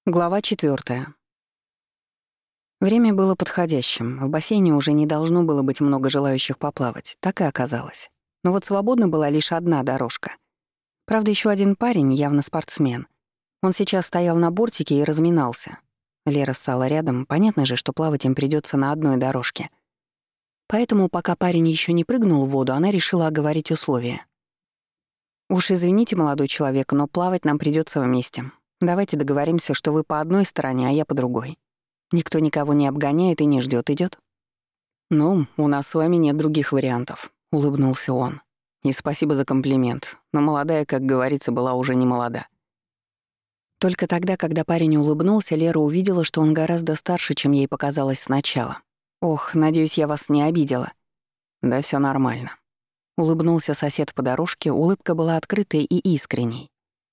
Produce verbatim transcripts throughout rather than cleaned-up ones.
Глава четвёртая. Время было подходящим. В бассейне уже не должно было быть много желающих поплавать. Так и оказалось. Но вот свободна была лишь одна дорожка. Правда, еще один парень, явно спортсмен. Он сейчас стоял на бортике и разминался. Лера встала рядом. Понятно же, что плавать им придется на одной дорожке. Поэтому, пока парень еще не прыгнул в воду, она решила оговорить условия. «Уж извините, молодой человек, но плавать нам придется вместе. Давайте договоримся, что вы по одной стороне, а я по другой. Никто никого не обгоняет и не ждет, идет. «Ну, у нас с вами нет других вариантов», — улыбнулся он. «И спасибо за комплимент, но молодая, как говорится, была уже не молода». Только тогда, когда парень улыбнулся, Лера увидела, что он гораздо старше, чем ей показалось сначала. «Ох, надеюсь, я вас не обидела». «Да все нормально». Улыбнулся сосед по дорожке, улыбка была открытой и искренней.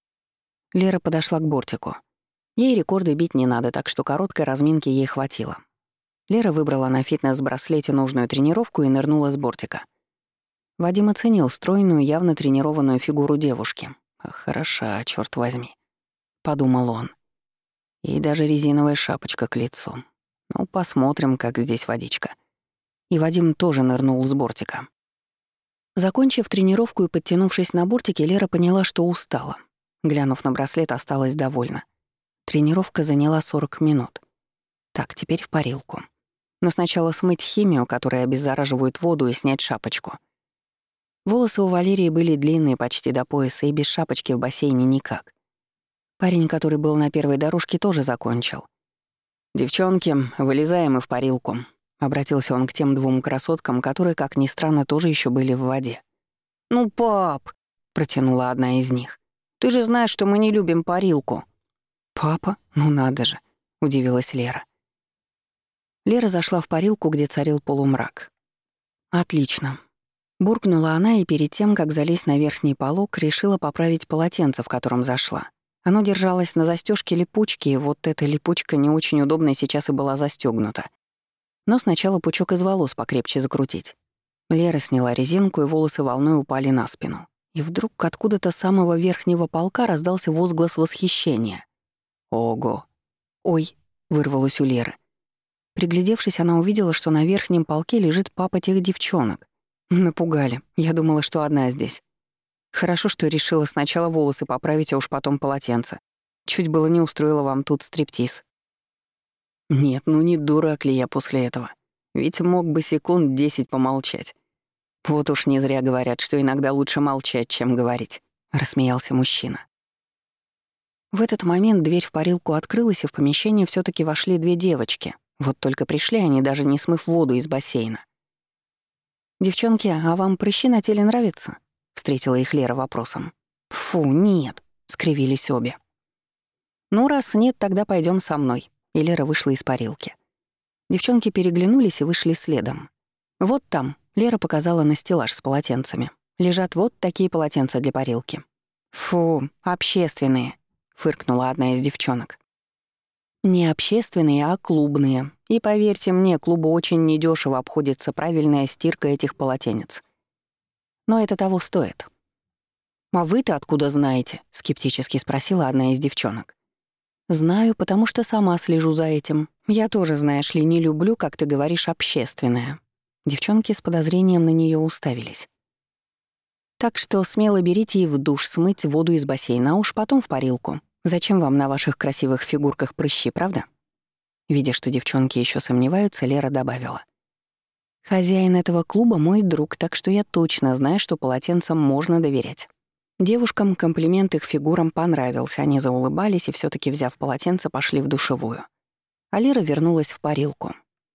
Лера подошла к бортику. Ей рекорды бить не надо, так что короткой разминки ей хватило. Лера выбрала на фитнес-браслете нужную тренировку и нырнула с бортика. Вадим оценил стройную, явно тренированную фигуру девушки. «Ах, хороша, чёрт возьми», — подумал он. И даже резиновая шапочка к лицу. Ну, посмотрим, как здесь водичка. И Вадим тоже нырнул с бортика. Закончив тренировку и подтянувшись на бортике, Лера поняла, что устала. Глянув на браслет, осталась довольна. Тренировка заняла сорок минут. Так, теперь в парилку. Но сначала смыть химию, которая обеззараживает воду, и снять шапочку. Волосы у Валерии были длинные почти до пояса, и без шапочки в бассейне никак. Парень, который был на первой дорожке, тоже закончил. «Девчонки, вылезаем и в парилку», — обратился он к тем двум красоткам, которые, как ни странно, тоже еще были в воде. «Ну, пап», — протянула одна из них, — «ты же знаешь, что мы не любим парилку». «Папа? Ну надо же», — удивилась Лера. Лера зашла в парилку, где царил полумрак. «Отлично». Буркнула она и перед тем, как залезть на верхний полог, решила поправить полотенце, в котором зашла. Оно держалось на застежке липучки, и вот эта липучка не очень удобная сейчас и была застегнута. Но сначала пучок из волос покрепче закрутить. Лера сняла резинку, и волосы волной упали на спину. И вдруг откуда-то с самого верхнего полка раздался возглас восхищения. «Ого!» «Ой!» — вырвалось у Леры. Приглядевшись, она увидела, что на верхнем полке лежит папа тех девчонок. Напугали. Я думала, что одна здесь. Хорошо, что решила сначала волосы поправить, а уж потом полотенце. Чуть было не устроила вам тут стриптиз. Нет, ну не дурак ли я после этого? Ведь мог бы секунд десять помолчать. Вот уж не зря говорят, что иногда лучше молчать, чем говорить, рассмеялся мужчина. В этот момент дверь в парилку открылась, и в помещение все таки вошли две девочки. Вот только пришли они, даже не смыв воду из бассейна. «Девчонки, а вам прыщи на теле нравятся?» — встретила их Лера вопросом. «Фу, нет», — скривились обе. «Ну, раз нет, тогда пойдем со мной», — и Лера вышла из парилки. Девчонки переглянулись и вышли следом. «Вот там», — Лера показала на стеллаж с полотенцами, «лежат вот такие полотенца для парилки». «Фу, общественные», — фыркнула одна из девчонок. «Не общественные, а клубные. И поверьте мне, клубу очень недешево обходится правильная стирка этих полотенец. Но это того стоит». «А вы-то откуда знаете?» — скептически спросила одна из девчонок. «Знаю, потому что сама слежу за этим. Я тоже, знаешь ли, не люблю, как ты говоришь, общественное». Девчонки с подозрением на нее уставились. «Так что смело берите и в душ смыть воду из бассейна, а уж потом в парилку. Зачем вам на ваших красивых фигурках прыщи, правда?» Видя, что девчонки еще сомневаются, Лера добавила. «Хозяин этого клуба мой друг, так что я точно знаю, что полотенцам можно доверять». Девушкам комплимент их фигурам понравился, они заулыбались и все таки взяв полотенце, пошли в душевую. А Лера вернулась в парилку.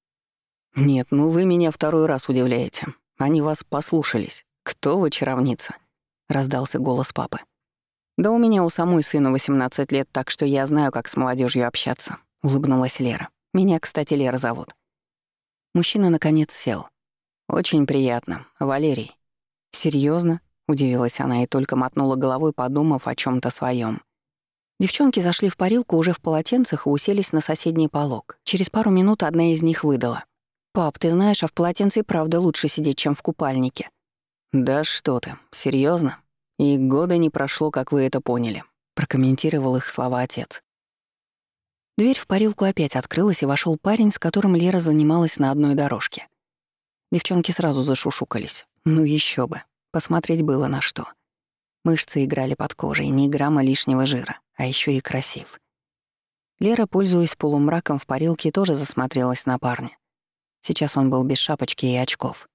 «Нет, ну вы меня второй раз удивляете. Они вас послушались. Кто вы, чаровница?» — раздался голос папы. «Да у меня у самой сыну восемнадцать лет, так что я знаю, как с молодежью общаться», — улыбнулась Лера. «Меня, кстати, Лера зовут». Мужчина, наконец, сел. «Очень приятно. Валерий». Серьезно? Удивилась она и только мотнула головой, подумав о чем то своем. Девчонки зашли в парилку уже в полотенцах и уселись на соседний полог. Через пару минут одна из них выдала. «Пап, ты знаешь, а в полотенце и правда лучше сидеть, чем в купальнике». «Да что ты, серьезно? И года не прошло, как вы это поняли», — прокомментировал их слова отец. Дверь в парилку опять открылась, и вошел парень, с которым Лера занималась на одной дорожке. Девчонки сразу зашушукались. Ну еще бы. Посмотреть было на что. Мышцы играли под кожей, ни грамма лишнего жира, а еще и красив. Лера, пользуясь полумраком в парилке, тоже засмотрелась на парня. Сейчас он был без шапочки и очков.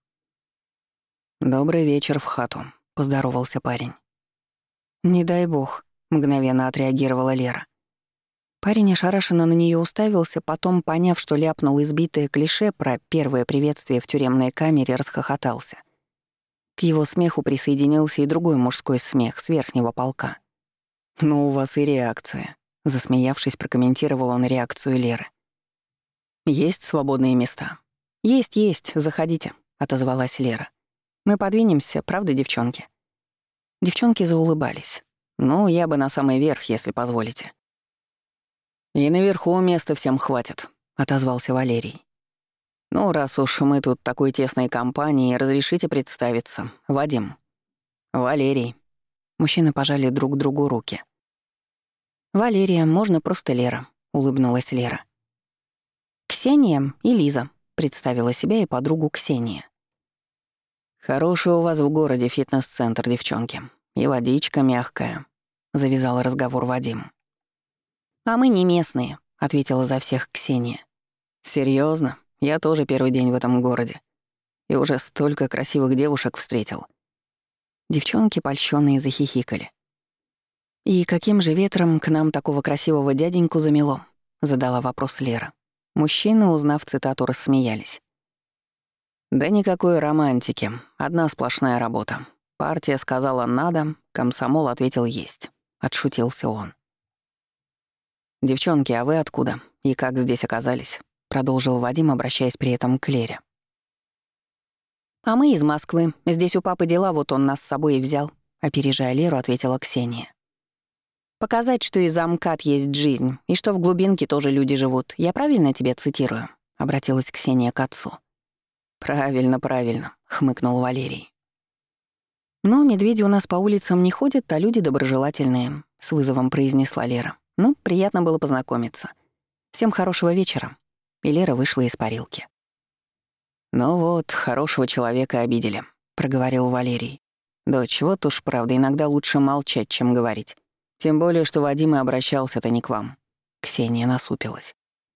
«Добрый вечер в хату», — поздоровался парень. «Не дай бог», — мгновенно отреагировала Лера. Парень ошарашенно на нее уставился, потом, поняв, что ляпнул избитое клише про первое приветствие в тюремной камере, расхохотался. К его смеху присоединился и другой мужской смех с верхнего полка. «Ну, у вас и реакция», — засмеявшись, прокомментировал он реакцию Леры. «Есть свободные места?» «Есть, есть, заходите», — отозвалась Лера. «Мы подвинемся, правда, девчонки?» Девчонки заулыбались. «Ну, я бы на самый верх, если позволите». «И наверху места всем хватит», — отозвался Валерий. «Ну, раз уж мы тут такой тесной компанией, разрешите представиться. Вадим». «Валерий». Мужчины пожали друг другу руки. «Валерия, можно просто Лера», — улыбнулась Лера. «Ксения и Лиза», — представила себя и подругу Ксения. «Хороший у вас в городе фитнес-центр, девчонки. И водичка мягкая», — завязал разговор Вадим. «А мы не местные», — ответила за всех Ксения. «Серьёзно? Я тоже первый день в этом городе. И уже столько красивых девушек встретил». Девчонки, польщённые, захихикали. «И каким же ветром к нам такого красивого дяденьку замело?» — задала вопрос Лера. Мужчины, узнав цитату, рассмеялись. «Да никакой романтики. Одна сплошная работа. Партия сказала «надо», комсомол ответил «есть». Отшутился он. «Девчонки, а вы откуда? И как здесь оказались?» — продолжил Вадим, обращаясь при этом к Лере. «А мы из Москвы. Здесь у папы дела, вот он нас с собой и взял», — опережая Леру, ответила Ксения. «Показать, что и за МКАД есть жизнь, и что в глубинке тоже люди живут. Я правильно тебе цитирую?» — обратилась Ксения к отцу. «Правильно, правильно», — хмыкнул Валерий. «Но медведи у нас по улицам не ходят, а люди доброжелательные», — с вызовом произнесла Лера. «Ну, приятно было познакомиться. Всем хорошего вечера». И Лера вышла из парилки. «Ну вот, хорошего человека обидели», — проговорил Валерий. «Дочь, вот уж правда, иногда лучше молчать, чем говорить. Тем более, что Вадим и обращался-то не к вам». Ксения насупилась.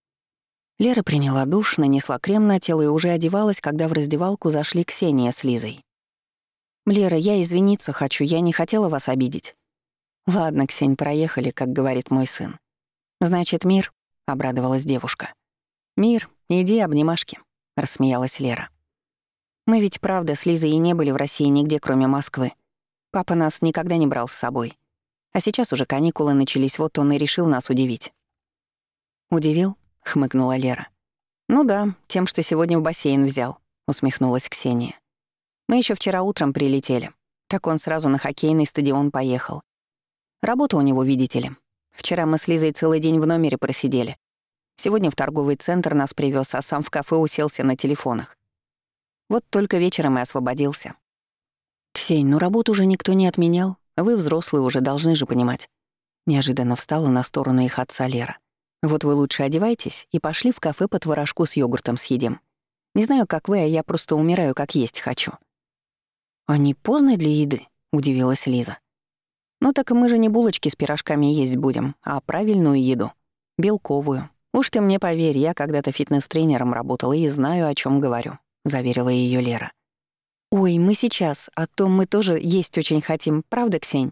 Лера приняла душ, нанесла крем на тело и уже одевалась, когда в раздевалку зашли Ксения с Лизой. «Лера, я извиниться хочу, я не хотела вас обидеть». «Ладно, Ксень, проехали, как говорит мой сын». «Значит, мир?» — обрадовалась девушка. «Мир, иди обнимашки», — рассмеялась Лера. «Мы ведь, правда, с Лизой и не были в России нигде, кроме Москвы. Папа нас никогда не брал с собой. А сейчас уже каникулы начались, вот он и решил нас удивить». «Удивил?» — хмыкнула Лера. «Ну да, тем, что сегодня в бассейн взял», — усмехнулась Ксения. «Мы еще вчера утром прилетели. Так он сразу на хоккейный стадион поехал. Работа у него, видите ли. Вчера мы с Лизой целый день в номере просидели. Сегодня в торговый центр нас привез, а сам в кафе уселся на телефонах. Вот только вечером и освободился». «Ксень, ну работу уже никто не отменял. Вы взрослые уже, должны же понимать». Неожиданно встала на сторону их отца Лера. «Вот вы лучше одевайтесь и пошли в кафе по творожку с йогуртом съедим. Не знаю, как вы, а я просто умираю, как есть хочу». «А не поздно для еды?» — удивилась Лиза. «Ну так мы же не булочки с пирожками есть будем, а правильную еду. Белковую. Уж ты мне поверь, я когда-то фитнес-тренером работала и знаю, о чем говорю», — заверила ее Лера. «Ой, мы сейчас, а то мы тоже есть очень хотим, правда, Ксень?»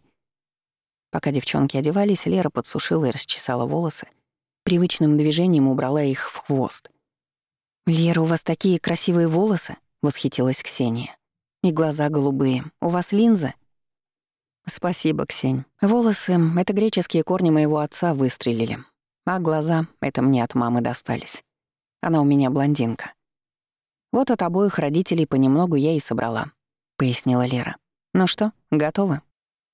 Пока девчонки одевались, Лера подсушила и расчесала волосы. Привычным движением убрала их в хвост. «Лера, у вас такие красивые волосы!» — восхитилась Ксения. «И глаза голубые. У вас линзы?» «Спасибо, Ксень. Волосы — это греческие корни моего отца выстрелили. А глаза — это мне от мамы достались. Она у меня блондинка. Вот от обоих родителей понемногу я и собрала», — пояснила Лера. «Ну что, готовы?»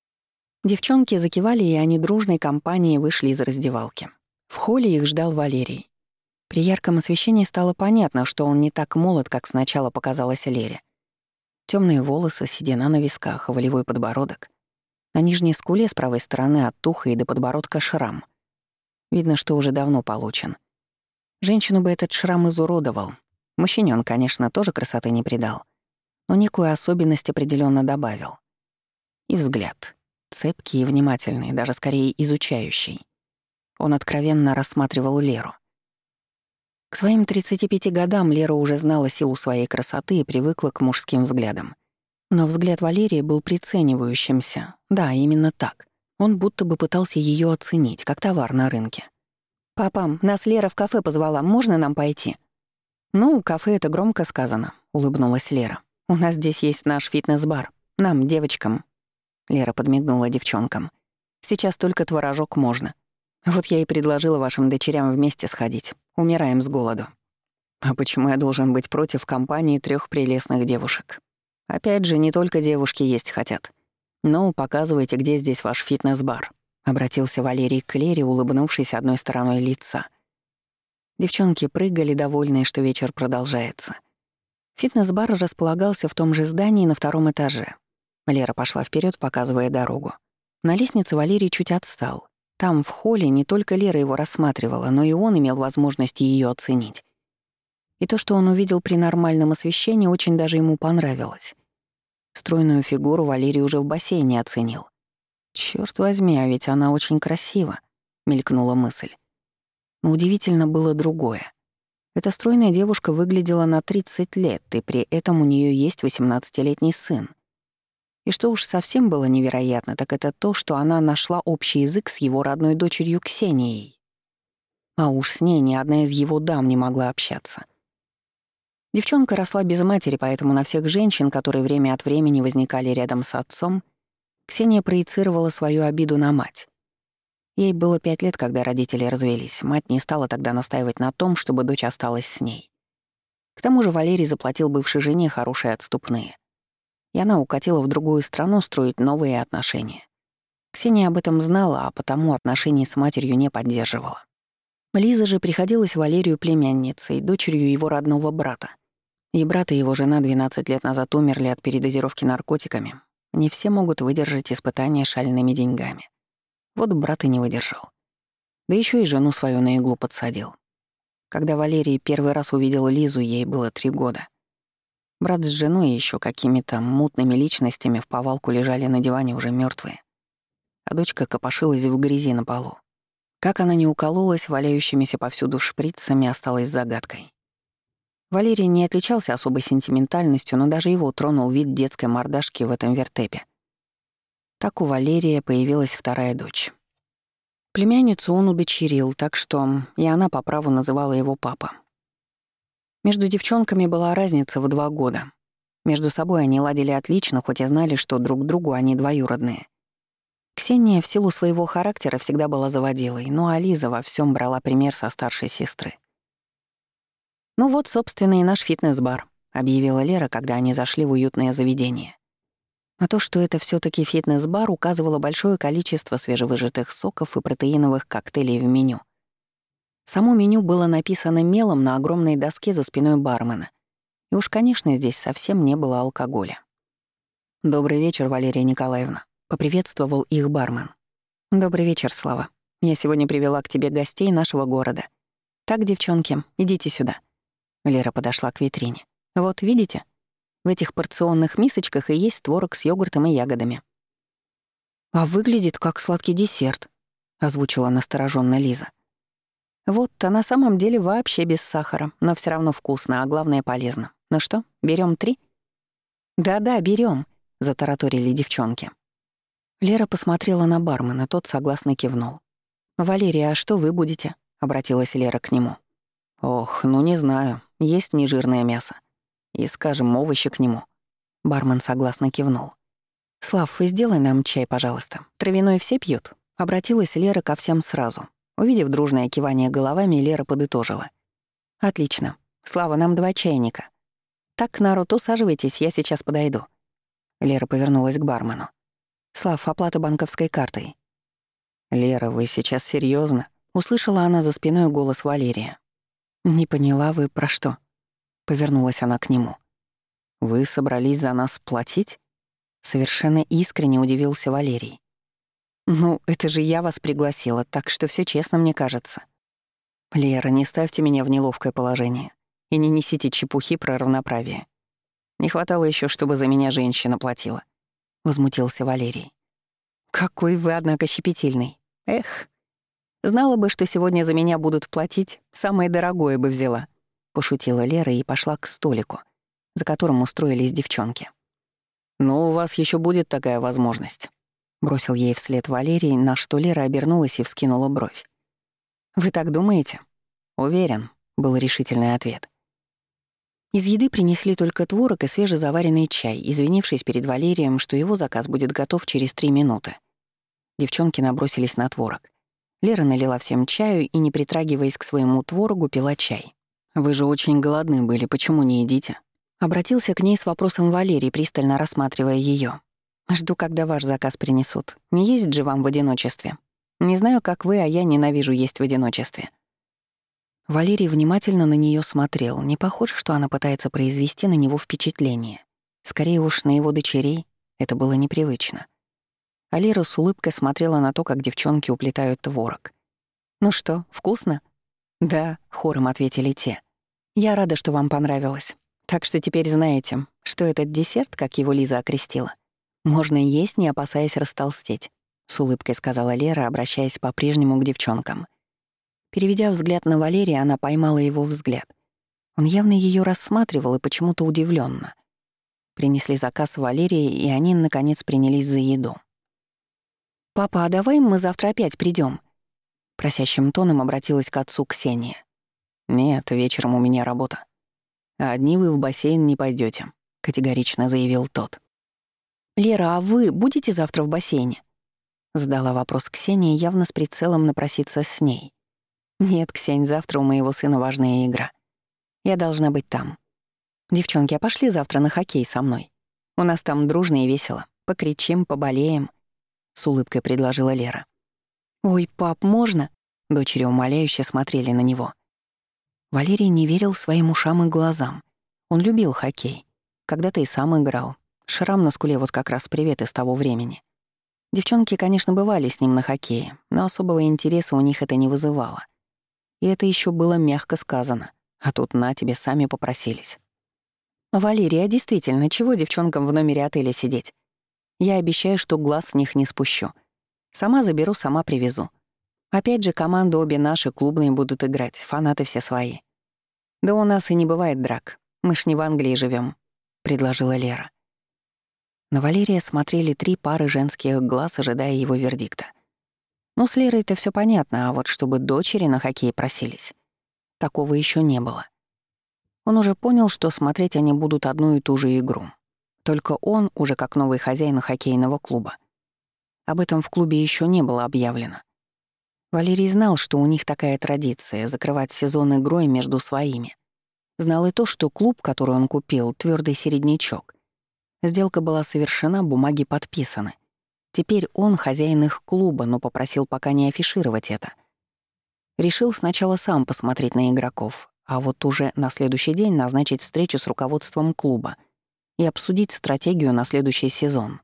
Девчонки закивали, и они дружной компанией вышли из раздевалки. В холле их ждал Валерий. При ярком освещении стало понятно, что он не так молод, как сначала показалось Лере. Темные волосы, седина на висках, волевой подбородок. На нижней скуле с правой стороны от уха и до подбородка шрам. Видно, что уже давно получен. Женщину бы этот шрам изуродовал. Мужчине он, конечно, тоже красоты не придал, но некую особенность определенно добавил. И взгляд. Цепкий и внимательный, даже скорее изучающий. Он откровенно рассматривал Леру. К своим тридцати пяти годам Лера уже знала силу своей красоты и привыкла к мужским взглядам. Но взгляд Валерии был приценивающимся. Да, именно так. Он будто бы пытался ее оценить, как товар на рынке. «Папам, нас Лера в кафе позвала, можно нам пойти?» «Ну, кафе — это громко сказано», — улыбнулась Лера. «У нас здесь есть наш фитнес-бар. Нам, девочкам». Лера подмигнула девчонкам. «Сейчас только творожок можно. Вот я и предложила вашим дочерям вместе сходить. Умираем с голоду». «А почему я должен быть против компании трех прелестных девушек? Опять же, не только девушки есть хотят. Ну, показывайте, где здесь ваш фитнес-бар», — обратился Валерий к Лере, улыбнувшись одной стороной лица. Девчонки прыгали, довольные, что вечер продолжается. Фитнес-бар располагался в том же здании на втором этаже. Лера пошла вперед, показывая дорогу. На лестнице Валерий чуть отстал. Там, в холле, не только Лера его рассматривала, но и он имел возможность ее оценить. И то, что он увидел при нормальном освещении, очень даже ему понравилось. Стройную фигуру Валерий уже в бассейне оценил. «Чёрт возьми, а ведь она очень красива», — мелькнула мысль. Но удивительно было другое. Эта стройная девушка выглядела на тридцать лет, и при этом у нее есть восемнадцатилетний сын. И что уж совсем было невероятно, так это то, что она нашла общий язык с его родной дочерью Ксенией. А уж с ней ни одна из его дам не могла общаться. Девчонка росла без матери, поэтому на всех женщин, которые время от времени возникали рядом с отцом, Ксения проецировала свою обиду на мать. Ей было пять лет, когда родители развелись. Мать не стала тогда настаивать на том, чтобы дочь осталась с ней. К тому же Валерий заплатил бывшей жене хорошие отступные. И она укатила в другую страну строить новые отношения. Ксения об этом знала, а потому отношений с матерью не поддерживала. Лиза же приходилась Валерию племянницей, дочерью его родного брата. И брат и его жена двенадцать лет назад умерли от передозировки наркотиками. Не все могут выдержать испытания шальными деньгами. Вот брат и не выдержал. Да еще и жену свою на иглу подсадил. Когда Валерий первый раз увидел Лизу, ей было три года. Брат с женой и еще какими-то мутными личностями в повалку лежали на диване уже мертвые, а дочка копошилась в грязи на полу. Как она не укололась валяющимися повсюду шприцами, осталась загадкой. Валерий не отличался особой сентиментальностью, но даже его тронул вид детской мордашки в этом вертепе. Так у Валерия появилась вторая дочь. Племянницу он удочерил, так что и она по праву называла его папа. Между девчонками была разница в два года. Между собой они ладили отлично, хоть и знали, что друг другу они двоюродные. Ксения в силу своего характера всегда была заводилой, ну а Лиза во всем брала пример со старшей сестры. «Ну вот, собственно, и наш фитнес-бар», — объявила Лера, когда они зашли в уютное заведение. На то, что это все таки фитнес-бар, указывало большое количество свежевыжатых соков и протеиновых коктейлей в меню. Само меню было написано мелом на огромной доске за спиной бармена. И уж, конечно, здесь совсем не было алкоголя. «Добрый вечер, Валерия Николаевна», — поприветствовал их бармен. «Добрый вечер, Слава. Я сегодня привела к тебе гостей нашего города. Так, девчонки, идите сюда». Лера подошла к витрине. «Вот, видите? В этих порционных мисочках и есть творог с йогуртом и ягодами». «А выглядит как сладкий десерт», — озвучила настороженно Лиза. «Вот, а на самом деле вообще без сахара, но все равно вкусно, а главное полезно. Ну что, берем три?» «Да-да, берем, затараторили девчонки. Лера посмотрела на бармена, тот согласно кивнул. «Валерия, а что вы будете?» — обратилась Лера к нему. «Ох, ну не знаю, есть нежирное мясо. И, скажем, овощи к нему». Бармен согласно кивнул. «Слав, сделай нам чай, пожалуйста. Травяной все пьют?» — обратилась Лера ко всем сразу. Увидев дружное кивание головами, Лера подытожила. «Отлично. Слава, нам два чайника. Так, народ, усаживайтесь, я сейчас подойду». Лера повернулась к бармену. «Слав, оплата банковской картой». «Лера, вы сейчас серьезно? Услышала она за спиной голос Валерия. «Не поняла, вы про что?» Повернулась она к нему. «Вы собрались за нас платить?» Совершенно искренне удивился Валерий. «Ну, это же я вас пригласила, так что все честно, мне кажется». «Лера, не ставьте меня в неловкое положение и не несите чепухи про равноправие. Не хватало еще, чтобы за меня женщина платила», — возмутился Валерий. «Какой вы, однако, щепетильный. Эх, знала бы, что сегодня за меня будут платить, самое дорогое бы взяла», — пошутила Лера и пошла к столику, за которым устроились девчонки. «Ну, у вас еще будет такая возможность», — бросил ей вслед Валерий, на что Лера обернулась и вскинула бровь. «Вы так думаете?» «Уверен», — был решительный ответ. Из еды принесли только творог и свежезаваренный чай, извинившись перед Валерием, что его заказ будет готов через три минуты. Девчонки набросились на творог. Лера налила всем чаю и, не притрагиваясь к своему творогу, пила чай. «Вы же очень голодны были, почему не едите?» Обратился к ней с вопросом Валерий, пристально рассматривая ее. «Жду, когда ваш заказ принесут. Не есть же вам в одиночестве. Не знаю, как вы, а я ненавижу есть в одиночестве». Валерий внимательно на нее смотрел. Не похоже, что она пытается произвести на него впечатление. Скорее уж на его дочерей. Это было непривычно. А Лера с улыбкой смотрела на то, как девчонки уплетают творог. «Ну что, вкусно?» «Да», — хором ответили те. «Я рада, что вам понравилось. Так что теперь знаете, что этот десерт, как его Лиза окрестила, можно есть, не опасаясь растолстеть», — с улыбкой сказала Лера, обращаясь по-прежнему к девчонкам. Переведя взгляд на Валерия, она поймала его взгляд. Он явно ее рассматривал и почему-то удивленно. Принесли заказ Валерии, и они, наконец, принялись за еду. «Папа, а давай мы завтра опять придем? Просящим тоном обратилась к отцу Ксения. «Нет, вечером у меня работа. А одни вы в бассейн не пойдете, категорично заявил тот. «Лера, а вы будете завтра в бассейне?» Задала вопрос Ксения, явно с прицелом напроситься с ней. «Нет, Ксень, завтра у моего сына важная игра. Я должна быть там. Девчонки, а пошли завтра на хоккей со мной. У нас там дружно и весело. Покричим, поболеем», — с улыбкой предложила Лера. «Ой, пап, можно?» Дочери умоляюще смотрели на него. Валерий не верил своим ушам и глазам. Он любил хоккей. Когда-то и сам играл. Шрам на скуле вот как раз привет из того времени. Девчонки, конечно, бывали с ним на хоккее, но особого интереса у них это не вызывало. И это еще было мягко сказано. А тут на тебе сами попросились. «Валерий, а действительно, чего девчонкам в номере отеля сидеть? Я обещаю, что глаз с них не спущу. Сама заберу, сама привезу. Опять же, команды обе наши клубные будут играть, фанаты все свои. Да у нас и не бывает драк. Мы ж не в Англии живем, предложила Лера. На Валерия смотрели три пары женских глаз, ожидая его вердикта. Ну, с Лерой-то все понятно, а вот чтобы дочери на хоккей просились, такого еще не было. Он уже понял, что смотреть они будут одну и ту же игру. Только он уже как новый хозяин хоккейного клуба. Об этом в клубе еще не было объявлено. Валерий знал, что у них такая традиция — закрывать сезон игрой между своими. Знал и то, что клуб, который он купил, твердый середнячок. Сделка была совершена, бумаги подписаны. Теперь он хозяин их клуба, но попросил пока не афишировать это. Решил сначала сам посмотреть на игроков, а вот уже на следующий день назначить встречу с руководством клуба и обсудить стратегию на следующий сезон.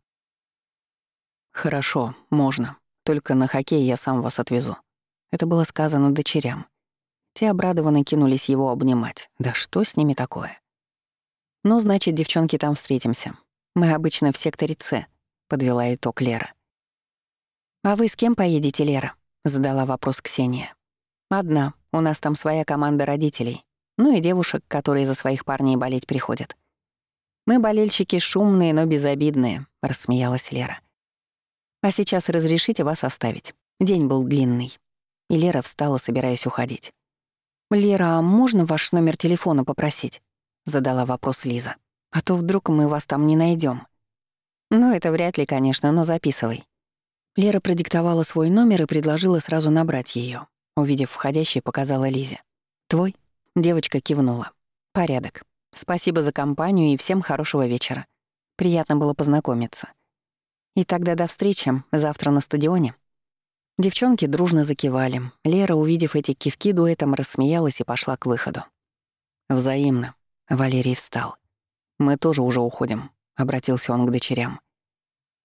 «Хорошо, можно. Только на хоккей я сам вас отвезу». Это было сказано дочерям. Те обрадованно кинулись его обнимать. Да что с ними такое? «Ну, значит, девчонки, там встретимся. Мы обычно в секторе С», — подвела итог Лера. «А вы с кем поедете, Лера?» — задала вопрос Ксения. «Одна. У нас там своя команда родителей. Ну и девушек, которые за своих парней болеть приходят. Мы болельщики шумные, но безобидные», — рассмеялась Лера. «А сейчас разрешите вас оставить. День был длинный». И Лера встала, собираясь уходить. «Лера, а можно ваш номер телефона попросить?» — задала вопрос Лиза. «А то вдруг мы вас там не найдем. «Ну, это вряд ли, конечно, но записывай». Лера продиктовала свой номер и предложила сразу набрать ее. Увидев входящий, показала Лизе. «Твой?» — девочка кивнула. «Порядок. Спасибо за компанию и всем хорошего вечера. Приятно было познакомиться. И тогда до встречи завтра на стадионе». Девчонки дружно закивали. Лера, увидев эти кивки, дуэтом рассмеялась и пошла к выходу. «Взаимно». Валерий встал. «Мы тоже уже уходим», — обратился он к дочерям.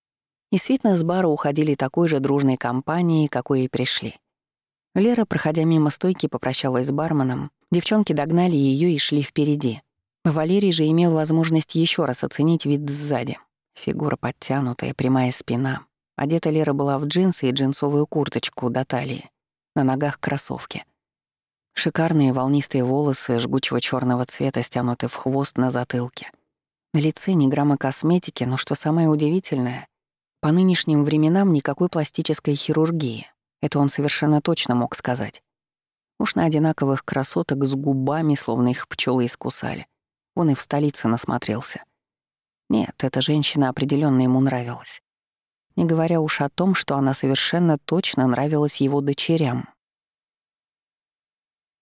Из фитнес-бара уходили такой же дружной компанией, какой и пришли. Лера, проходя мимо стойки, попрощалась с барменом. Девчонки догнали ее и шли впереди. Валерий же имел возможность еще раз оценить вид сзади. Фигура подтянутая, прямая спина. Одета Лера была в джинсы и джинсовую курточку до талии. На ногах кроссовки. Шикарные волнистые волосы жгучего черного цвета стянуты в хвост на затылке. На лице ни грамма косметики, но, что самое удивительное, по нынешним временам никакой пластической хирургии. Это он совершенно точно мог сказать. Уж на одинаковых красоток с губами, словно их пчелы искусали. Он и в столице насмотрелся. Нет, эта женщина определенно ему нравилась. Не говоря уж о том, что она совершенно точно нравилась его дочерям.